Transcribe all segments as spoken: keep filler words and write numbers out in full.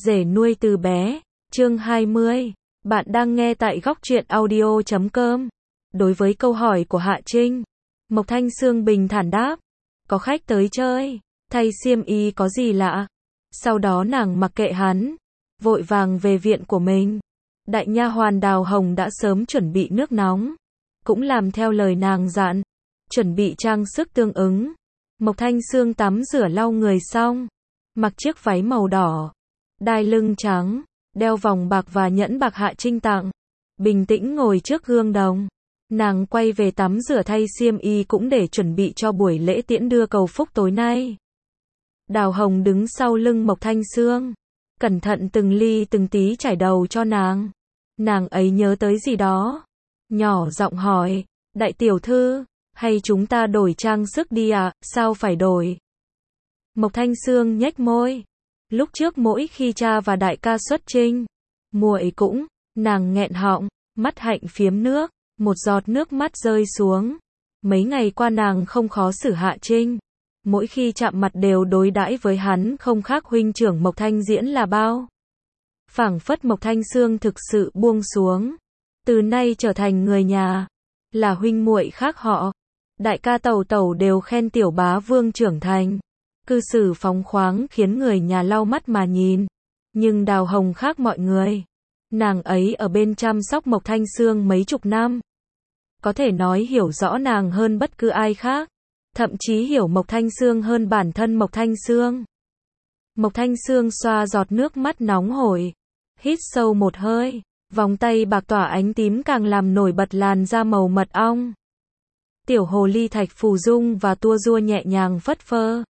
Rể nuôi từ bé, chương hai mươi. Bạn đang nghe tại góc truyện audio chấm com. Đối với câu hỏi của Hạ Trinh, Mộc Thanh Sương bình thản đáp. Có khách tới chơi, thay xiêm y có gì lạ. Sau đó nàng mặc kệ hắn, vội vàng về viện của mình. Đại nha hoàn Đào Hồng đã sớm chuẩn bị nước nóng, cũng làm theo lời nàng dặn, chuẩn bị trang sức tương ứng. Mộc Thanh Sương tắm rửa lau người xong, mặc chiếc váy màu đỏ, đai lưng trắng, đeo vòng bạc và nhẫn bạc Hạ Trinh tặng. Bình tĩnh ngồi trước gương đồng, nàng quay về tắm rửa thay xiêm y cũng để chuẩn bị cho buổi lễ tiễn đưa cầu phúc tối nay. Đào Hồng đứng sau lưng Mộc Thanh Sương, cẩn thận từng ly từng tí trải đầu cho nàng. Nàng ấy nhớ tới gì đó, nhỏ giọng hỏi, đại tiểu thư, hay chúng ta đổi trang sức đi à, sao phải đổi? Mộc Thanh Sương nhếch môi. Lúc trước mỗi khi cha và đại ca xuất chinh, muội cũng, nàng nghẹn họng, mắt hạnh phiếm nước, một giọt nước mắt rơi xuống. Mấy ngày qua nàng không khó xử Hạ Trinh, mỗi khi chạm mặt đều đối đãi với hắn không khác huynh trưởng Mộc Thanh Diễn là bao. Phảng phất Mộc Thanh Sương thực sự buông xuống, từ nay trở thành người nhà, là huynh muội khác họ. Đại ca tẩu tẩu đều khen tiểu bá vương trưởng thành, cư xử phóng khoáng khiến người nhà lau mắt mà nhìn. Nhưng Đào Hồng khác mọi người, nàng ấy ở bên chăm sóc Mộc Thanh Sương mấy chục năm, có thể nói hiểu rõ nàng hơn bất cứ ai khác, thậm chí hiểu Mộc Thanh Sương hơn bản thân Mộc Thanh Sương. Mộc Thanh Sương xoa giọt nước mắt nóng hổi, hít sâu một hơi, vòng tay bạc tỏa ánh tím càng làm nổi bật làn da màu mật ong. Tiểu hồ ly thạch phù dung và tua rua nhẹ nhàng phất phơ.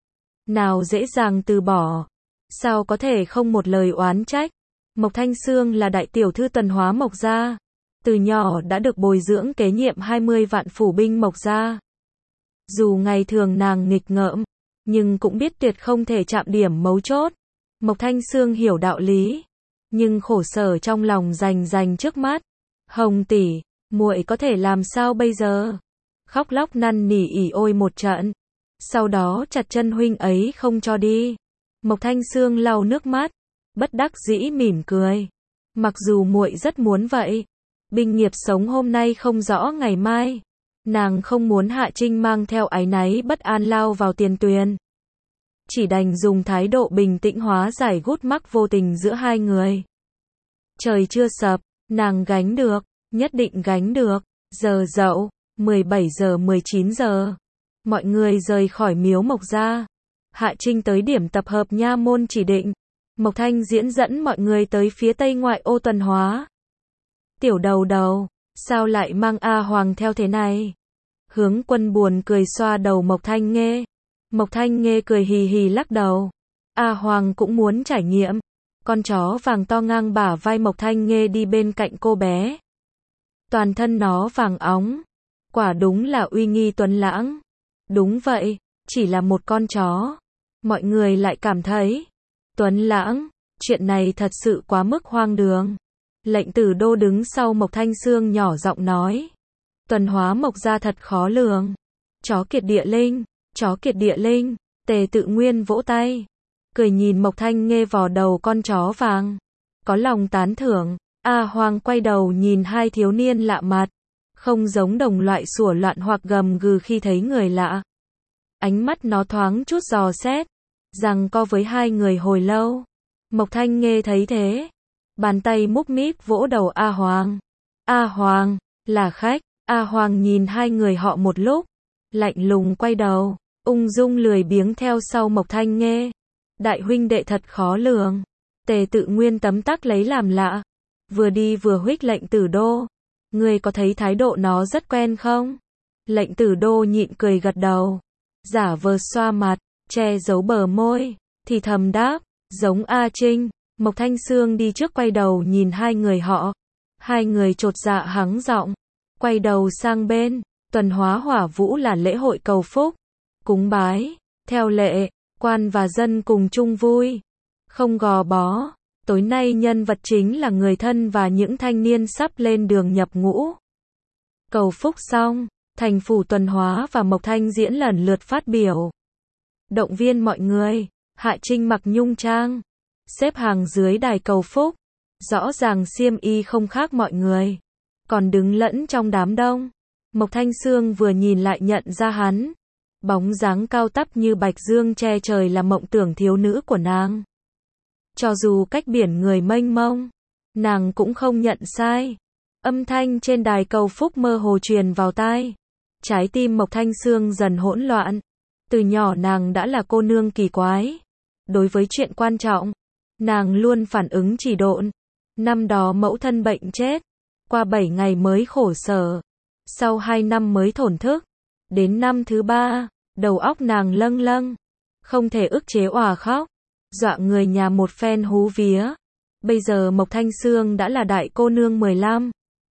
Nào dễ dàng từ bỏ, sao có thể không một lời oán trách. Mộc Thanh Sương là đại tiểu thư Tuần Hóa Mộc gia, từ nhỏ đã được bồi dưỡng kế nhiệm hai mươi vạn phủ binh Mộc gia. Dù ngày thường nàng nghịch ngợm, nhưng cũng biết tuyệt không thể chạm điểm mấu chốt. Mộc Thanh Sương hiểu đạo lý, nhưng khổ sở trong lòng rành rành trước mắt. Hồng tỷ, muội có thể làm sao bây giờ? Khóc lóc năn nỉ ỉ ôi một trận, sau đó chặt chân huynh ấy không cho đi. Mộc Thanh Sương lau nước mắt, bất đắc dĩ mỉm cười. Mặc dù muội rất muốn vậy, binh nghiệp sống hôm nay không rõ ngày mai, nàng không muốn Hạ Trinh mang theo áy náy bất an lao vào tiền tuyền. Chỉ đành dùng thái độ bình tĩnh hóa giải gút mắc vô tình giữa hai người. Trời chưa sập, nàng gánh được, nhất định gánh được. Giờ dậu, mười bảy giờ mười chín giờ. Mọi người rời khỏi miếu Mộc gia. Hạ Trinh tới điểm tập hợp nha môn chỉ định. Mộc Thanh Diễn dẫn mọi người tới phía tây ngoại ô Tuần Hóa. Tiểu đầu đầu, sao lại mang A Hoàng theo thế này? Hướng Quân buồn cười xoa đầu Mộc Thanh Nghê. Mộc Thanh Nghê cười hì hì lắc đầu. A Hoàng cũng muốn trải nghiệm. Con chó vàng to ngang bả vai Mộc Thanh Nghê đi bên cạnh cô bé. Toàn thân nó vàng óng, quả đúng là uy nghi tuấn lãng. Đúng vậy, chỉ là một con chó, mọi người lại cảm thấy tuấn lãng. Chuyện này thật sự quá mức hoang đường. Lệnh Tử Đô đứng sau Mộc Thanh Sương nhỏ giọng nói, Tuần Hóa Mộc gia thật khó lường. Chó kiệt địa linh, chó kiệt địa linh. Tề Tự Nguyên vỗ tay, cười nhìn Mộc Thanh Nghê vò đầu con chó vàng, có lòng tán thưởng. A Hoàng quay đầu nhìn hai thiếu niên lạ mặt, không giống đồng loại sủa loạn hoặc gầm gừ khi thấy người lạ. Ánh mắt nó thoáng chút dò xét, giằng co với hai người hồi lâu. Mộc Thanh Nghê thấy thế, bàn tay múc míp vỗ đầu A Hoàng. A Hoàng, là khách. A Hoàng nhìn hai người họ một lúc, lạnh lùng quay đầu, ung dung lười biếng theo sau Mộc Thanh Nghê. Đại huynh đệ thật khó lường. Tề Tự Nguyên tấm tắc lấy làm lạ, vừa đi vừa huých Lệnh Tử Đô. Ngươi có thấy thái độ nó rất quen không? Lệnh Tử Đô nhịn cười gật đầu, giả vờ xoa mặt, che giấu bờ môi, thì thầm đáp, giống A Trinh. Mộc Thanh Sương đi trước quay đầu nhìn hai người họ. Hai người chột dạ hắng giọng, quay đầu sang bên. Tuần Hóa Hỏa Vũ là lễ hội cầu phúc, cúng bái, theo lệ, quan và dân cùng chung vui, không gò bó. Tối nay nhân vật chính là người thân và những thanh niên sắp lên đường nhập ngũ. Cầu phúc xong, thành phủ Tuần Hóa và Mộc Thanh Diễn lần lượt phát biểu, động viên mọi người. Hạ Trinh mặc nhung trang, xếp hàng dưới đài cầu phúc. Rõ ràng xiêm y không khác mọi người, còn đứng lẫn trong đám đông. Mộc Thanh Sương vừa nhìn lại nhận ra hắn. Bóng dáng cao tắp như bạch dương che trời là mộng tưởng thiếu nữ của nàng. Cho dù cách biển người mênh mông, nàng cũng không nhận sai. Âm thanh trên đài cầu phúc mơ hồ truyền vào tai. Trái tim Mộc Thanh Sương dần hỗn loạn. Từ nhỏ nàng đã là cô nương kỳ quái. Đối với chuyện quan trọng, nàng luôn phản ứng chỉ độn. Năm đó mẫu thân bệnh chết, qua bảy ngày mới khổ sở, sau hai năm mới thổn thức. Đến năm thứ ba, đầu óc nàng lâng lâng, không thể ức chế òa khóc, dọa người nhà một phen hú vía. Bây giờ Mộc Thanh Sương đã là đại cô nương mười lăm,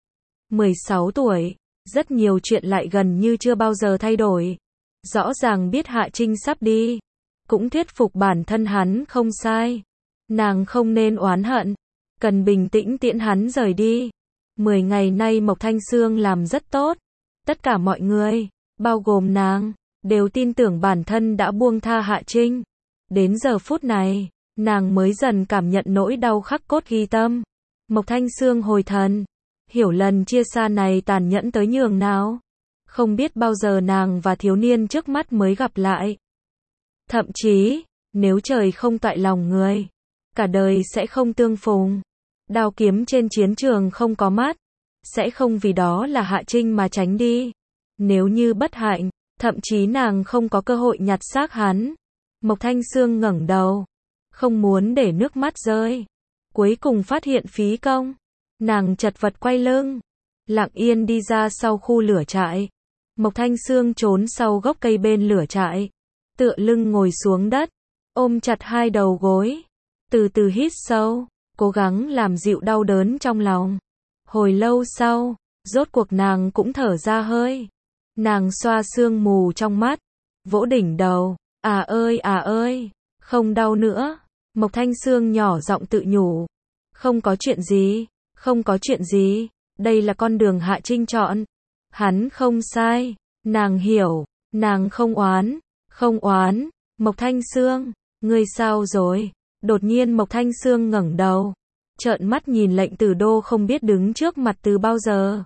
mười sáu tuổi, rất nhiều chuyện lại gần như chưa bao giờ thay đổi. Rõ ràng biết Hạ Trinh sắp đi, cũng thuyết phục bản thân hắn không sai. Nàng không nên oán hận, cần bình tĩnh tiễn hắn rời đi. Mười ngày nay Mộc Thanh Sương làm rất tốt. Tất cả mọi người, bao gồm nàng, đều tin tưởng bản thân đã buông tha Hạ Trinh. Đến giờ phút này, nàng mới dần cảm nhận nỗi đau khắc cốt ghi tâm. Mộc Thanh Sương hồi thần, hiểu lần chia xa này tàn nhẫn tới nhường nào. Không biết bao giờ nàng và thiếu niên trước mắt mới gặp lại. Thậm chí, nếu trời không toại lòng người, cả đời sẽ không tương phùng. Đao kiếm trên chiến trường không có mắt, sẽ không vì đó là Hạ Trinh mà tránh đi. Nếu như bất hạnh, thậm chí nàng không có cơ hội nhặt xác hắn. Mộc Thanh Sương ngẩng đầu, không muốn để nước mắt rơi. Cuối cùng phát hiện phí công, nàng chật vật quay lưng, lặng yên đi ra sau khu lửa trại. Mộc Thanh Sương trốn sau gốc cây bên lửa trại, tựa lưng ngồi xuống đất, ôm chặt hai đầu gối, từ từ hít sâu, cố gắng làm dịu đau đớn trong lòng. Hồi lâu sau, rốt cuộc nàng cũng thở ra hơi. Nàng xoa sương mù trong mắt, vỗ đỉnh đầu, à ơi à ơi, không đau nữa. Mộc Thanh Sương nhỏ giọng tự nhủ, không có chuyện gì, không có chuyện gì, đây là con đường Hạ Trinh chọn. Hắn không sai, nàng hiểu, nàng không oán, không oán. Mộc Thanh Sương, ngươi sao rồi? Đột nhiên Mộc Thanh Sương ngẩng đầu, trợn mắt nhìn Lệnh Tử Đô không biết đứng trước mặt từ bao giờ.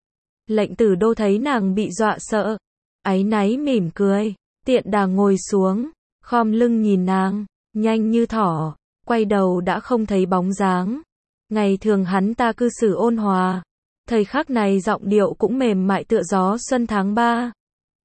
Lệnh Tử Đô thấy nàng bị dọa sợ, áy náy mỉm cười, tiện đà ngồi xuống, khom lưng nhìn nàng, nhanh như thỏ, quay đầu đã không thấy bóng dáng. Ngày thường hắn ta cư xử ôn hòa, thời khắc này giọng điệu cũng mềm mại tựa gió xuân tháng ba.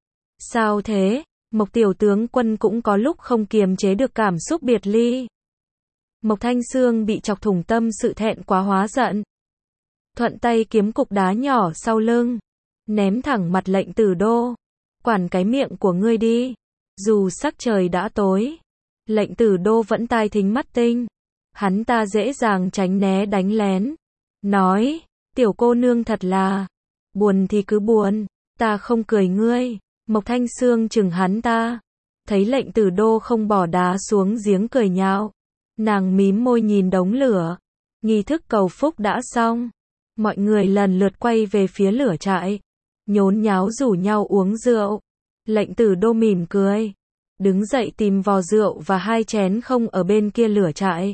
Sao thế? Mộc tiểu tướng quân cũng có lúc không kiềm chế được cảm xúc biệt ly. Mộc Thanh Sương bị chọc thủng tâm sự thẹn quá hóa giận. Thuận tay kiếm cục đá nhỏ sau lưng, ném thẳng mặt Lệnh Tử Đô. Quản cái miệng của ngươi đi. Dù sắc trời đã tối, Lệnh Tử Đô vẫn tai thính mắt tinh. Hắn ta dễ dàng tránh né đánh lén. Nói, tiểu cô nương thật là, buồn thì cứ buồn, ta không cười ngươi. Mộc Thanh Sương chừng hắn ta, thấy Lệnh Tử Đô không bỏ đá xuống giếng cười nhạo. Nàng mím môi nhìn đống lửa. Nghi thức cầu phúc đã xong. Mọi người lần lượt quay về phía lửa trại, nhốn nháo rủ nhau uống rượu. Lệnh Tử Đô mỉm cười, đứng dậy tìm vò rượu và hai chén không ở bên kia lửa trại.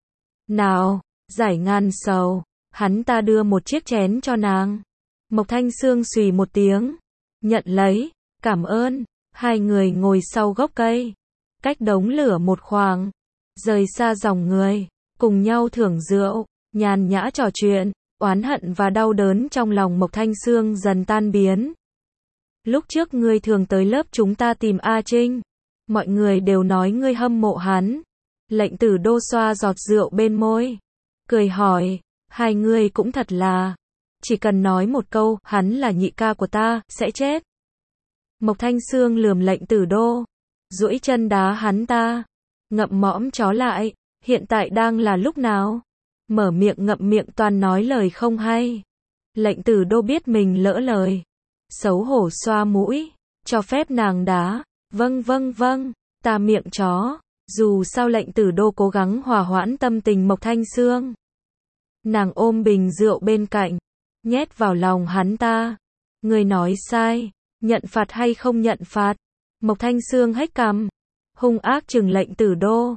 Nào, giải ngàn sầu. Hắn ta đưa một chiếc chén cho nàng. Mộc Thanh Sương xùy một tiếng, nhận lấy, cảm ơn. Hai người ngồi sau gốc cây, cách đống lửa một khoảng, rời xa dòng người, cùng nhau thưởng rượu, nhàn nhã trò chuyện. Oán hận và đau đớn trong lòng Mộc Thanh Sương dần tan biến. Lúc trước ngươi thường tới lớp chúng ta tìm A Trinh, mọi người đều nói ngươi hâm mộ hắn. Lệnh Tử Đô xoa giọt rượu bên môi, cười hỏi, hai ngươi cũng thật là, chỉ cần nói một câu, hắn là nhị ca của ta, sẽ chết. Mộc Thanh Sương lườm Lệnh Tử Đô, duỗi chân đá hắn ta, ngậm mõm chó lại, hiện tại đang là lúc nào? Mở miệng ngậm miệng toàn nói lời không hay. Lệnh Tử Đô biết mình lỡ lời, xấu hổ xoa mũi, cho phép nàng đá. Vâng vâng vâng, ta miệng chó. Dù sao Lệnh Tử Đô cố gắng hòa hoãn tâm tình Mộc Thanh Sương. Nàng ôm bình rượu bên cạnh, nhét vào lòng hắn ta. Người nói sai, nhận phạt hay không nhận phạt? Mộc Thanh Sương hét cằm, hung ác trừng Lệnh Tử Đô.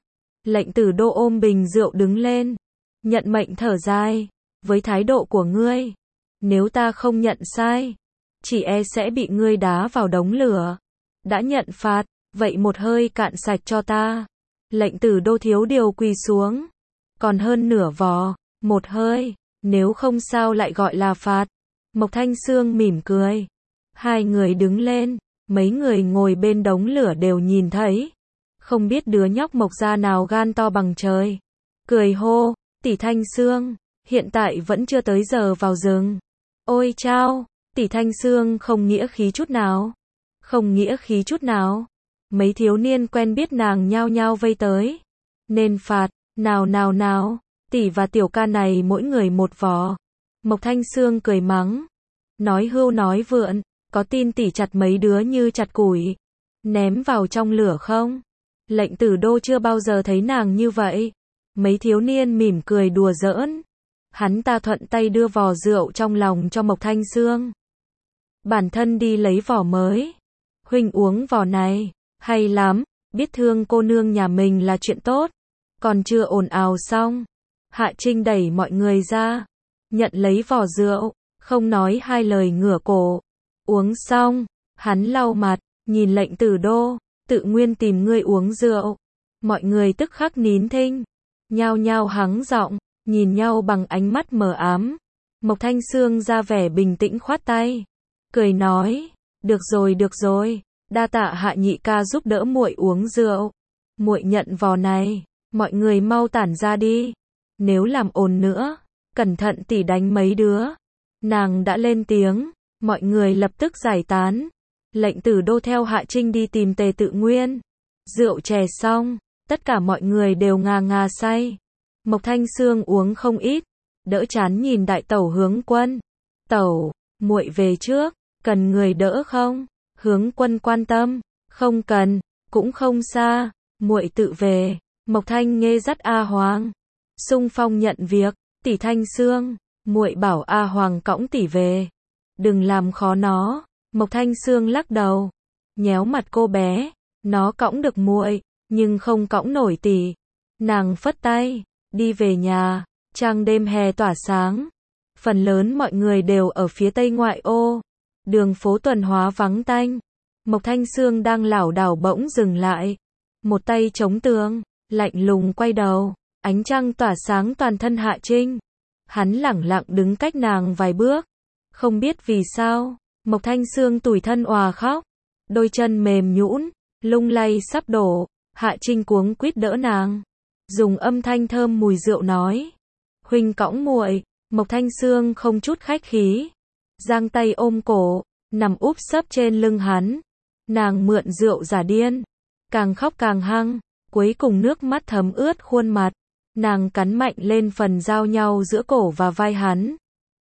Lệnh Tử Đô ôm bình rượu đứng lên, nhận mệnh thở dài, với thái độ của ngươi, nếu ta không nhận sai, chỉ e sẽ bị ngươi đá vào đống lửa. Đã nhận phạt, vậy một hơi cạn sạch cho ta. Lệnh Tử Đô thiếu điều quỳ xuống, còn hơn nửa vò, một hơi, nếu không sao lại gọi là phạt. Mộc Thanh Sương mỉm cười. Hai người đứng lên, mấy người ngồi bên đống lửa đều nhìn thấy. Không biết đứa nhóc Mộc gia nào gan to bằng trời. Cười hô, tỷ Thanh Sương, hiện tại vẫn chưa tới giờ vào rừng. Ôi chao, tỷ Thanh Sương không nghĩa khí chút nào. Không nghĩa khí chút nào. Mấy thiếu niên quen biết nàng nhao nhao vây tới. Nên phạt, nào nào nào, tỷ và tiểu ca này mỗi người một vò. Mộc Thanh Sương cười mắng. Nói hưu nói vượn, có tin tỷ chặt mấy đứa như chặt củi, ném vào trong lửa không? Lệnh Tử Đô chưa bao giờ thấy nàng như vậy. Mấy thiếu niên mỉm cười đùa giỡn. Hắn ta thuận tay đưa vò rượu trong lòng cho Mộc Thanh Sương. Bản thân đi lấy vò mới. Huynh uống vò này, hay lắm, biết thương cô nương nhà mình là chuyện tốt. Còn chưa ồn ào xong, Hạ Trinh đẩy mọi người ra, nhận lấy vò rượu, không nói hai lời ngửa cổ. Uống xong, hắn lau mặt, nhìn Lệnh Tử Đô, tự nguyên tìm ngươi uống rượu. Mọi người tức khắc nín thinh, nhao nhao hắng giọng, nhìn nhau bằng ánh mắt mờ ám. Mộc Thanh Sương ra vẻ bình tĩnh khoát tay, cười nói, được rồi được rồi, đa tạ Hạ nhị ca giúp đỡ muội uống rượu. Muội nhận vò này, mọi người mau tản ra đi. Nếu làm ồn nữa, cẩn thận tỷ đánh mấy đứa. Nàng đã lên tiếng, mọi người lập tức giải tán. Lệnh Tử Đô theo Hạ Trinh đi tìm Tề Tự Nguyên. Rượu chè xong, tất cả mọi người đều ngà ngà say. Mộc Thanh Sương uống không ít, đỡ chán nhìn đại tẩu Hướng Quân. Tẩu, muội về trước, cần người đỡ không? Hướng Quân quan tâm, không cần, cũng không xa, muội tự về. Mộc Thanh Nghê dắt A Hoàng, xung phong nhận việc. Tỷ Thanh Sương, muội bảo A Hoàng cõng tỷ về, đừng làm khó nó. Mộc Thanh Sương lắc đầu, nhéo mặt cô bé, nó cõng được muội, nhưng không cõng nổi tỷ. Nàng phất tay, đi về nhà. Trăng đêm hè tỏa sáng, phần lớn mọi người đều ở phía tây ngoại ô, đường phố tuần hóa vắng tanh. Mộc Thanh Sương đang lảo đảo bỗng dừng lại, một tay chống tường, lạnh lùng quay đầu, ánh trăng tỏa sáng toàn thân Hạ Trinh. Hắn lẳng lặng đứng cách nàng vài bước, không biết vì sao, Mộc Thanh Sương tủi thân òa khóc, đôi chân mềm nhũn, lung lay sắp đổ. Hạ Trinh cuống quýt đỡ nàng, dùng âm thanh thơm mùi rượu nói, huynh cõng muội. Mộc Thanh Sương không chút khách khí, giang tay ôm cổ, nằm úp sấp trên lưng hắn. Nàng mượn rượu giả điên, càng khóc càng hăng, cuối cùng nước mắt thấm ướt khuôn mặt. Nàng cắn mạnh lên phần giao nhau giữa cổ và vai hắn.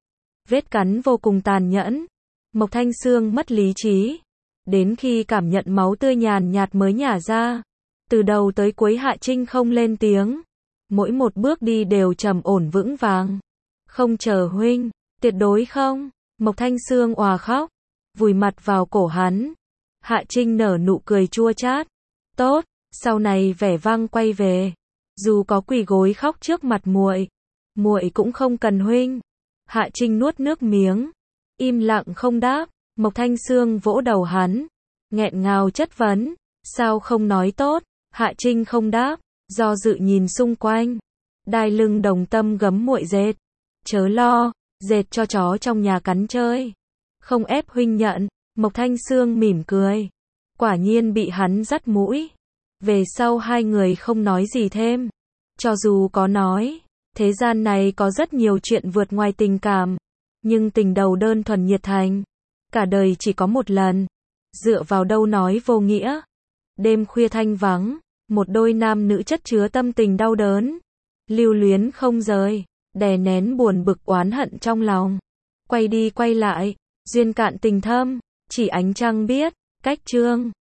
Vết cắn vô cùng tàn nhẫn. Mộc Thanh Sương mất lý trí, đến khi cảm nhận máu tươi nhàn nhạt mới nhả ra. Từ đầu tới cuối Hạ Trinh không lên tiếng, mỗi một bước đi đều trầm ổn vững vàng. Không chờ huynh, tuyệt đối không. Mộc Thanh Sương òa khóc, vùi mặt vào cổ hắn. Hạ Trinh nở nụ cười chua chát. Tốt, sau này vẻ vang quay về. Dù có quỳ gối khóc trước mặt muội, muội cũng không cần huynh. Hạ Trinh nuốt nước miếng, im lặng không đáp. Mộc Thanh Sương vỗ đầu hắn, nghẹn ngào chất vấn, sao không nói tốt? Hạ Trinh không đáp, do dự nhìn xung quanh. Đai lưng đồng tâm gấm muội dệt, chớ lo, dệt cho chó trong nhà cắn chơi, không ép huynh nhận. Mộc Thanh Sương mỉm cười, quả nhiên bị hắn dắt mũi. Về sau hai người không nói gì thêm. Cho dù có nói, thế gian này có rất nhiều chuyện vượt ngoài tình cảm, nhưng tình đầu đơn thuần nhiệt thành, cả đời chỉ có một lần, dựa vào đâu nói vô nghĩa. Đêm khuya thanh vắng, một đôi nam nữ chất chứa tâm tình đau đớn, lưu luyến không rời, đè nén buồn bực oán hận trong lòng, quay đi quay lại, duyên cạn tình thâm, chỉ ánh trăng biết. Cách chương